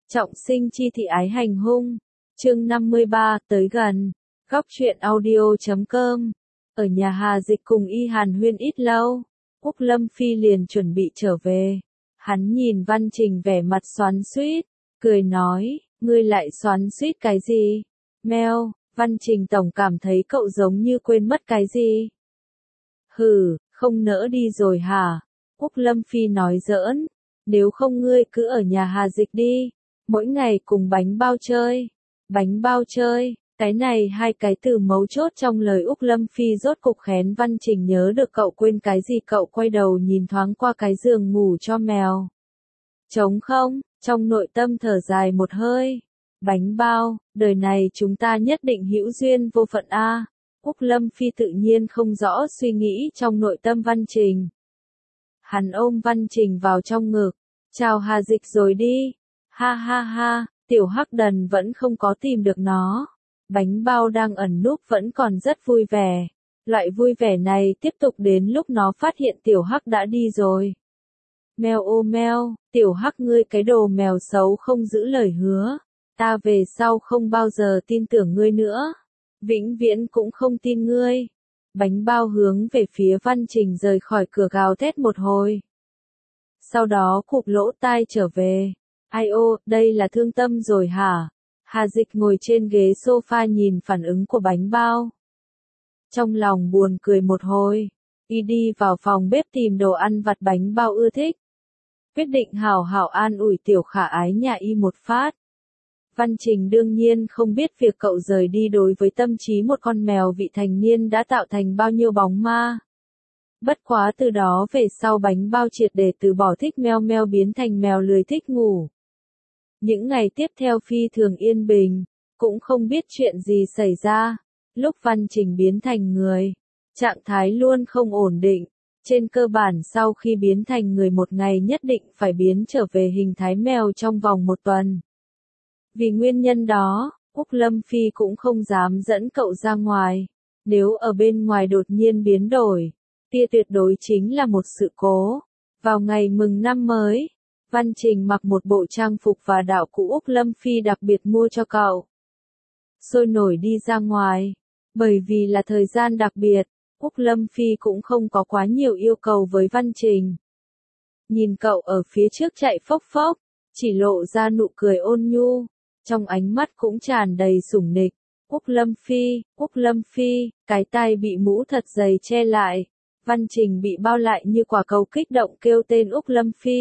Trọng sinh chi thị ái hành hung. Chương 53, tới gần. Góc truyện audio.com. Ở nhà Hà Dịch cùng Y Hàn Huyên ít lâu, Úc Lâm Phi liền chuẩn bị trở về. Hắn nhìn Văn Trình vẻ mặt xoắn xuýt, cười nói, ngươi lại xoắn xuýt cái gì? Meo, Văn Trình tổng cảm thấy cậu giống như quên mất cái gì. Hừ, không nỡ đi rồi hả? Úc Lâm Phi nói giỡn, nếu không ngươi cứ ở nhà Hà Dịch đi, mỗi ngày cùng bánh bao chơi. Bánh bao chơi, cái này hai cái từ mấu chốt trong lời Úc Lâm Phi rốt cục khén Văn Trình nhớ được cậu quên cái gì. Cậu quay đầu nhìn thoáng qua cái giường ngủ cho mèo. Trống không, trong nội tâm thở dài một hơi. Bánh bao, đời này chúng ta nhất định hữu duyên vô phận a. Úc Lâm Phi tự nhiên không rõ suy nghĩ trong nội tâm Văn Trình. Hắn ôm Văn Trình vào trong ngực, chào Hà Dịch rồi đi. Ha ha ha, tiểu hắc đần vẫn không có tìm được nó. Bánh bao đang ẩn núp vẫn còn rất vui vẻ. Loại vui vẻ này tiếp tục đến lúc nó phát hiện tiểu hắc đã đi rồi. Mèo ô mèo, tiểu hắc ngươi cái đồ mèo xấu không giữ lời hứa. Ta về sau không bao giờ tin tưởng ngươi nữa. Vĩnh viễn cũng không tin ngươi. Bánh bao hướng về phía Văn Trình rời khỏi cửa gào thét một hồi. Sau đó cụp lỗ tai trở về. Ai ô, đây là thương tâm rồi hả? Hà Dịch ngồi trên ghế sofa nhìn phản ứng của bánh bao. Trong lòng buồn cười một hồi, y đi vào phòng bếp tìm đồ ăn vặt bánh bao ưa thích. Quyết định hảo hảo an ủi tiểu khả ái nhà y một phát. Văn Trình đương nhiên không biết việc cậu rời đi đối với tâm trí một con mèo vị thành niên đã tạo thành bao nhiêu bóng ma. Bất quá từ đó về sau bánh bao triệt để từ bỏ thích meo meo biến thành mèo lười thích ngủ. Những ngày tiếp theo phi thường yên bình, cũng không biết chuyện gì xảy ra. Lúc Văn Trình biến thành người, trạng thái luôn không ổn định. Trên cơ bản sau khi biến thành người một ngày nhất định phải biến trở về hình thái mèo trong vòng một tuần. Vì nguyên nhân đó, Úc Lâm Phi cũng không dám dẫn cậu ra ngoài. Nếu ở bên ngoài đột nhiên biến đổi, kia tuyệt đối chính là một sự cố. Vào ngày mừng năm mới, Văn Trình mặc một bộ trang phục và đạo cụ Úc Lâm Phi đặc biệt mua cho cậu. Sôi nổi đi ra ngoài. Bởi vì là thời gian đặc biệt, Úc Lâm Phi cũng không có quá nhiều yêu cầu với Văn Trình. Nhìn cậu ở phía trước chạy phốc phốc, chỉ lộ ra nụ cười ôn nhu, trong ánh mắt cũng tràn đầy sủng nịch. Úc Lâm Phi, cái tai bị mũ thật dày che lại. Văn Trình bị bao lại như quả cầu kích động kêu tên Úc Lâm Phi.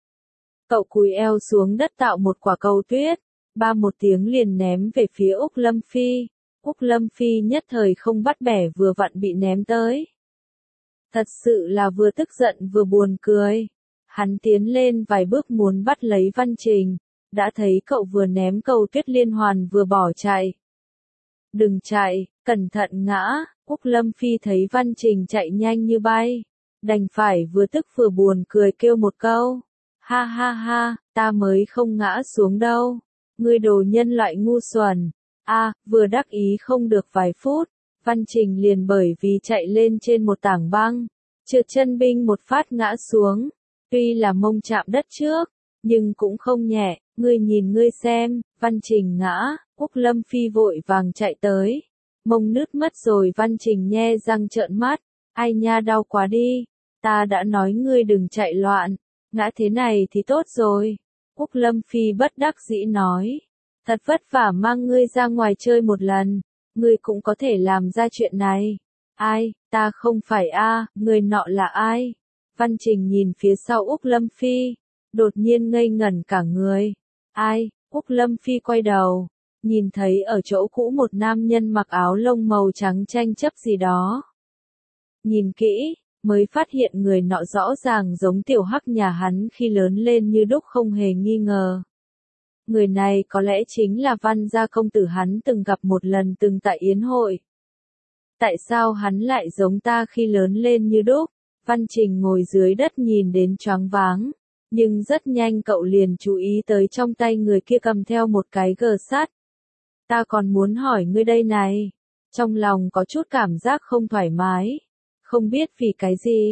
Cậu cúi eo xuống đất tạo một quả cầu tuyết, ba một tiếng liền ném về phía Úc Lâm Phi. Úc Lâm Phi nhất thời không bắt bẻ vừa vặn bị ném tới. Thật sự là vừa tức giận vừa buồn cười. Hắn tiến lên vài bước muốn bắt lấy Văn Trình, đã thấy cậu vừa ném cầu tuyết liên hoàn vừa bỏ chạy. Đừng chạy, cẩn thận ngã. Úc Lâm Phi thấy Văn Trình chạy nhanh như bay, đành phải vừa tức vừa buồn cười kêu một câu. Ha ha ha, ta mới không ngã xuống đâu. Ngươi đồ nhân loại ngu xuẩn. Vừa đắc ý không được vài phút, Văn Trình liền bởi vì chạy lên trên một tảng băng, trượt chân binh một phát ngã xuống. Tuy là mông chạm đất trước, nhưng cũng không nhẹ. Ngươi nhìn ngươi xem, Văn Trình ngã. Úc Lâm Phi vội vàng chạy tới. Mông nứt mất rồi. Văn Trình nhe răng trợn mắt. Ai nha, đau quá đi. Ta đã nói ngươi đừng chạy loạn. Ngã thế này thì tốt rồi. Úc Lâm Phi bất đắc dĩ nói. Thật vất vả mang ngươi ra ngoài chơi một lần. Ngươi cũng có thể làm ra chuyện này. Ai, ta không phải người nọ là ai? Văn Trình nhìn phía sau Úc Lâm Phi, đột nhiên ngây ngẩn cả người. Ai? Úc Lâm Phi quay đầu, nhìn thấy ở chỗ cũ một nam nhân mặc áo lông màu trắng tranh chấp gì đó. Nhìn kỹ, mới phát hiện người nọ rõ ràng giống tiểu hắc nhà hắn khi lớn lên như đúc không hề nghi ngờ. Người này có lẽ chính là Văn gia công tử hắn từng gặp một lần từng tại yến hội. Tại sao hắn lại giống ta khi lớn lên như đúc? Văn Trình ngồi dưới đất nhìn đến choáng váng, nhưng rất nhanh cậu liền chú ý tới trong tay người kia cầm theo một cái gờ sắt. Ta còn muốn hỏi ngươi đây này. Trong lòng có chút cảm giác không thoải mái. Không biết vì cái gì.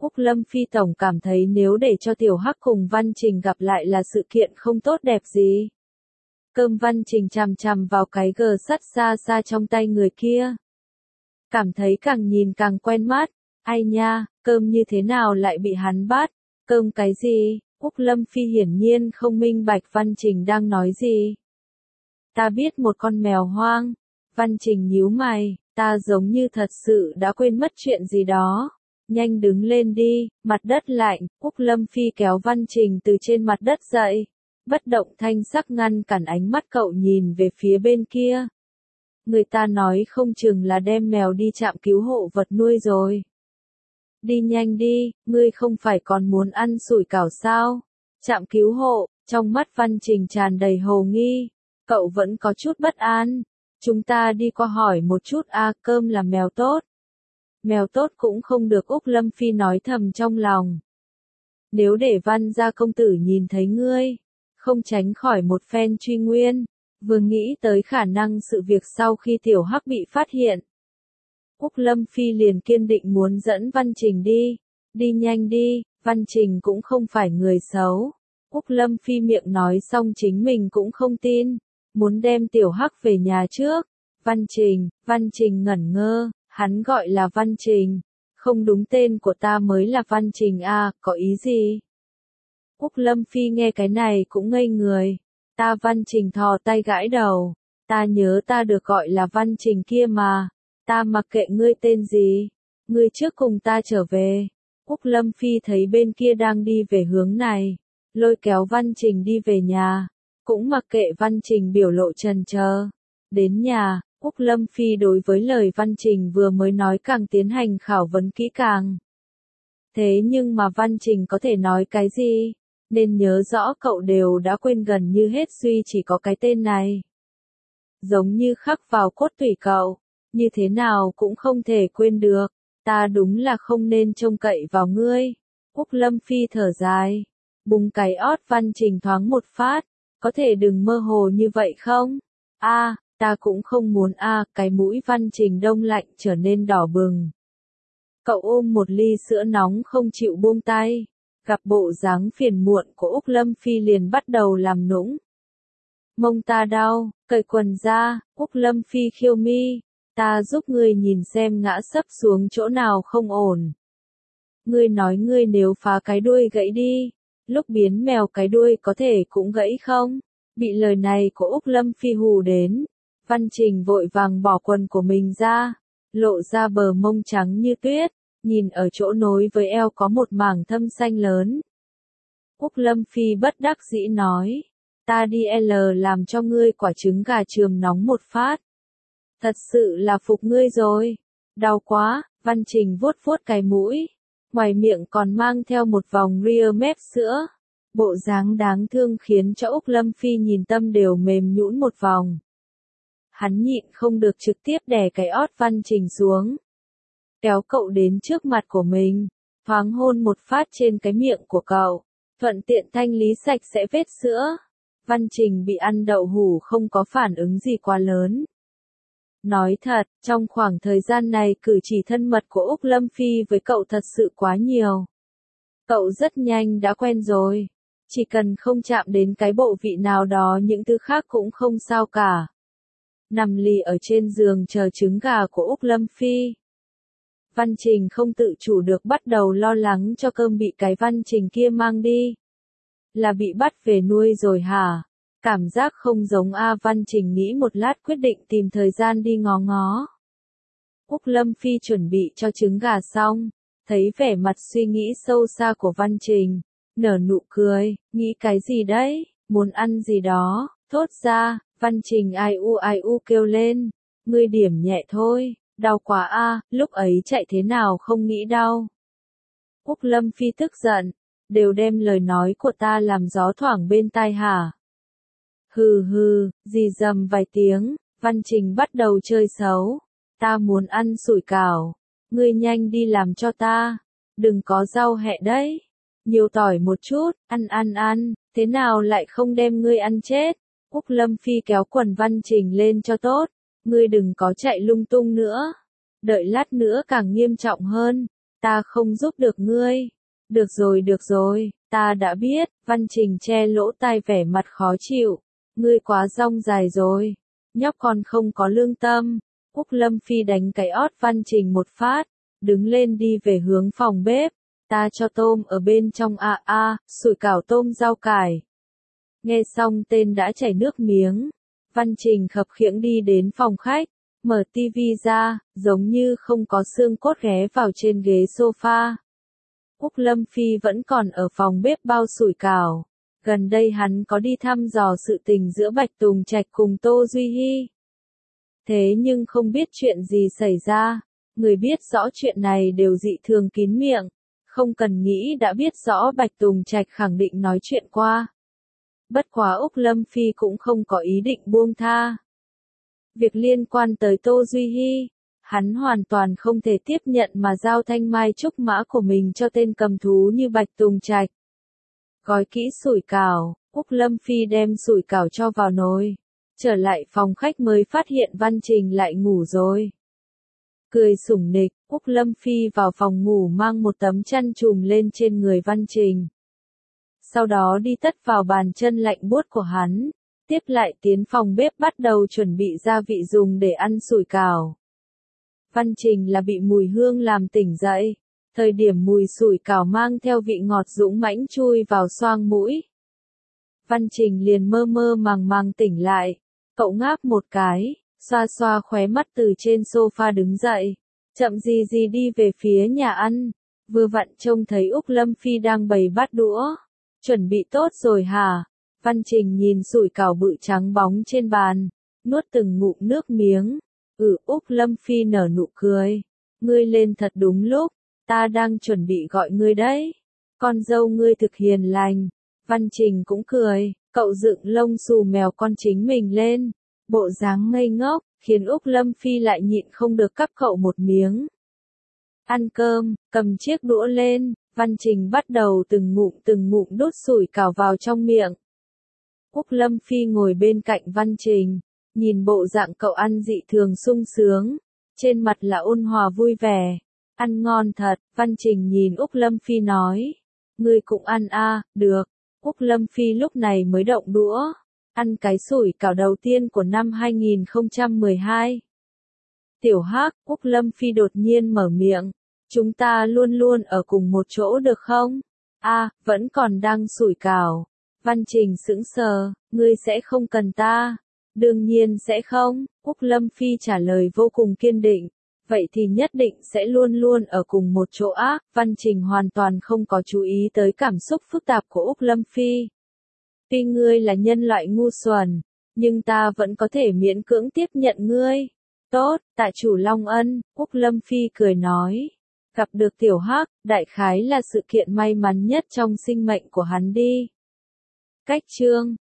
Úc Lâm Phi tổng cảm thấy nếu để cho Tiểu Hắc cùng Văn Trình gặp lại là sự kiện không tốt đẹp gì. Cơm Văn Trình chằm chằm vào cái gờ sắt xa xa trong tay người kia. Cảm thấy càng nhìn càng quen mắt. Ai nha, cơm như thế nào lại bị hắn bắt? Cơm cái gì? Úc Lâm Phi hiển nhiên không minh bạch Văn Trình đang nói gì. Ta biết một con mèo hoang. Văn Trình nhíu mày, ta giống như thật sự đã quên mất chuyện gì đó. Nhanh đứng lên đi, mặt đất lạnh. Úc Lâm Phi kéo Văn Trình từ trên mặt đất dậy. Bất động thanh sắc ngăn cản ánh mắt cậu nhìn về phía bên kia. Người ta nói không chừng là đem mèo đi trạm cứu hộ vật nuôi rồi. Đi nhanh đi, ngươi không phải còn muốn ăn sủi cảo sao? Trạm cứu hộ, trong mắt Văn Trình tràn đầy hồ nghi. Cậu vẫn có chút bất an. Chúng ta đi qua hỏi một chút cơm là mèo tốt. Mèo tốt cũng không được, Úc Lâm Phi nói thầm trong lòng. Nếu để Văn gia công tử nhìn thấy ngươi, không tránh khỏi một phen truy nguyên. Vừa nghĩ tới khả năng sự việc sau khi Tiểu Hắc bị phát hiện. Úc Lâm Phi liền kiên định muốn dẫn Văn Trình đi. Đi nhanh đi, Văn Trình cũng không phải người xấu. Úc Lâm Phi miệng nói xong chính mình cũng không tin. Muốn đem Tiểu Hắc về nhà trước. Văn Trình ngẩn ngơ, hắn gọi là Văn Trình. Không đúng, tên của ta mới là Văn Trình có ý gì? Úc Lâm Phi nghe cái này cũng ngây người. Ta Văn Trình thò tay gãi đầu. Ta nhớ ta được gọi là Văn Trình kia mà. Ta mặc kệ ngươi tên gì. Ngươi trước cùng ta trở về. Úc Lâm Phi thấy bên kia đang đi về hướng này. Lôi kéo Văn Trình đi về nhà. Cũng mặc kệ Văn Trình biểu lộ chần chờ. Đến nhà, Úc Lâm Phi đối với lời Văn Trình vừa mới nói càng tiến hành khảo vấn kỹ càng. Thế nhưng mà Văn Trình có thể nói cái gì? Nên nhớ rõ cậu đều đã quên gần như hết, duy chỉ có cái tên này. Giống như khắc vào cốt tủy cậu, như thế nào cũng không thể quên được. Ta đúng là không nên trông cậy vào ngươi. Úc Lâm Phi thở dài, búng cái ót Văn Trình thoáng một phát. Có thể đừng mơ hồ như vậy không? Ta cũng không muốn cái mũi Văn Trình đông lạnh trở nên đỏ bừng. Cậu ôm một ly sữa nóng không chịu buông tay. Gặp bộ dáng phiền muộn của Úc Lâm Phi liền bắt đầu làm nũng. Mông ta đau, cởi quần ra, Úc Lâm Phi khiêu mi. Ta giúp ngươi nhìn xem ngã sấp xuống chỗ nào không ổn. Ngươi nói ngươi nếu phá cái đuôi gãy đi, lúc biến mèo cái đuôi có thể cũng gãy không? Bị lời này của Úc Lâm Phi hù đến. Văn Trình vội vàng bỏ quần của mình ra, lộ ra bờ mông trắng như tuyết. Nhìn ở chỗ nối với eo có một mảng thâm xanh lớn. Úc Lâm Phi bất đắc dĩ nói. Ta đi làm cho ngươi quả trứng gà chườm nóng một phát. Thật sự là phục ngươi rồi. Đau quá, Văn Trình vuốt vuốt cái mũi. Ngoài miệng còn mang theo một vòng rear mép sữa. Bộ dáng đáng thương khiến cho Úc Lâm Phi nhìn tâm đều mềm nhũn một vòng. Hắn nhịn không được trực tiếp đè cái ót Văn Trình xuống. Kéo cậu đến trước mặt của mình, thoáng hôn một phát trên cái miệng của cậu, thuận tiện thanh lý sạch sẽ vết sữa. Văn Trình bị ăn đậu hủ không có phản ứng gì quá lớn. Nói thật, trong khoảng thời gian này cử chỉ thân mật của Úc Lâm Phi với cậu thật sự quá nhiều. Cậu rất nhanh đã quen rồi, chỉ cần không chạm đến cái bộ vị nào đó những thứ khác cũng không sao cả. Nằm lì ở trên giường chờ trứng gà của Úc Lâm Phi. Văn Trình không tự chủ được bắt đầu lo lắng cho cơm bị cái Văn Trình kia mang đi. Là bị bắt về nuôi rồi hả? Cảm giác không giống Văn Trình nghĩ một lát quyết định tìm thời gian đi ngó ngó. Úc Lâm Phi chuẩn bị cho trứng gà xong, thấy vẻ mặt suy nghĩ sâu xa của Văn Trình, nở nụ cười, nghĩ cái gì đấy, muốn ăn gì đó, thốt ra, Văn Trình ai u kêu lên, ngươi điểm nhẹ thôi. Đau quá lúc ấy chạy thế nào không nghĩ đau. Úc Lâm Phi tức giận, đều đem lời nói của ta làm gió thoảng bên tai hả? Hừ, rì rầm vài tiếng, Văn Trình bắt đầu chơi xấu. Ta muốn ăn sủi cảo, ngươi nhanh đi làm cho ta, đừng có rau hẹ đấy. Nhiều tỏi một chút, ăn, thế nào lại không đem ngươi ăn chết? Úc Lâm Phi kéo quần Văn Trình lên cho tốt. Ngươi đừng có chạy lung tung nữa. Đợi lát nữa càng nghiêm trọng hơn. ta không giúp được ngươi. Được rồi, ta đã biết, Văn Trình che lỗ tai vẻ mặt khó chịu. Ngươi quá rong dài rồi, nhóc con không có lương tâm. Úc Lâm Phi đánh cái ót Văn Trình một phát, đứng lên đi về hướng phòng bếp. Ta cho tôm ở bên trong sủi cảo tôm rau cải. Nghe xong tên đã chảy nước miếng. Văn Trình khập khiễng đi đến phòng khách, mở tivi ra, giống như không có xương cốt ghé vào trên ghế sofa. Úc Lâm Phi vẫn còn ở phòng bếp bao sủi cảo. Gần đây hắn có đi thăm dò sự tình giữa Bạch Tùng Trạch cùng Tô Duy Hi. Thế nhưng không biết chuyện gì xảy ra, người biết rõ chuyện này đều dị thường kín miệng, không cần nghĩ đã biết rõ Bạch Tùng Trạch khẳng định nói chuyện qua. Bất quá Úc Lâm Phi cũng không có ý định buông tha. Việc liên quan tới Tô Duy Hi, hắn hoàn toàn không thể tiếp nhận mà giao thanh mai trúc mã của mình cho tên cầm thú như Bạch Tùng Trạch. Gói kỹ sủi cảo, Úc Lâm Phi đem sủi cảo cho vào nồi. Trở lại phòng khách mới phát hiện Văn Trình lại ngủ rồi. Cười sủng nịch, Úc Lâm Phi vào phòng ngủ mang một tấm chăn trùm lên trên người Văn Trình. Sau đó đi tất vào bàn chân lạnh buốt của hắn, tiếp lại tiến phòng bếp bắt đầu chuẩn bị gia vị dùng để ăn sủi cảo. Văn Trình là bị mùi hương làm tỉnh dậy, thời điểm mùi sủi cảo mang theo vị ngọt dũng mãnh chui vào xoang mũi. Văn Trình liền mơ mơ màng màng tỉnh lại, cậu ngáp một cái, xoa xoa khóe mắt từ trên sofa đứng dậy, chậm gì gì đi về phía nhà ăn, vừa vặn trông thấy Úc Lâm Phi đang bày bát đũa. Chuẩn bị tốt rồi hả? Văn Trình nhìn sủi cảo bự trắng bóng trên bàn, nuốt từng ngụm nước miếng. Úc Lâm Phi nở nụ cười. Ngươi lên thật đúng lúc, ta đang chuẩn bị gọi ngươi đấy. Con dâu ngươi thực hiền lành. Văn Trình cũng cười, cậu dựng lông xù mèo con chính mình lên. Bộ dáng ngây ngốc, khiến Úc Lâm Phi lại nhịn không được cắp cậu một miếng. Ăn cơm, cầm chiếc đũa lên, Văn Trình bắt đầu từng ngụm đút sủi cảo vào trong miệng. Úc Lâm Phi ngồi bên cạnh Văn Trình, nhìn bộ dạng cậu ăn dị thường sung sướng, trên mặt là ôn hòa vui vẻ. Ăn ngon thật, Văn Trình nhìn Úc Lâm Phi nói. Ngươi cũng ăn được. Úc Lâm Phi lúc này mới động đũa, ăn cái sủi cảo đầu tiên của năm 2012. Tiểu Hắc, Úc Lâm Phi đột nhiên mở miệng. Chúng ta luôn luôn ở cùng một chỗ được không? Vẫn còn đang sủi cảo. Văn Trình sững sờ, ngươi sẽ không cần ta. Đương nhiên sẽ không, Úc Lâm Phi trả lời vô cùng kiên định. Vậy thì nhất định sẽ luôn luôn ở cùng một chỗ Văn Trình hoàn toàn không có chú ý tới cảm xúc phức tạp của Úc Lâm Phi. Tuy ngươi là nhân loại ngu xuẩn, nhưng ta vẫn có thể miễn cưỡng tiếp nhận ngươi. Tốt, tạ chủ Long Ân, Úc Lâm Phi cười nói. Gặp được Tiểu Hắc, đại khái là sự kiện may mắn nhất trong sinh mệnh của hắn đi. Cách chương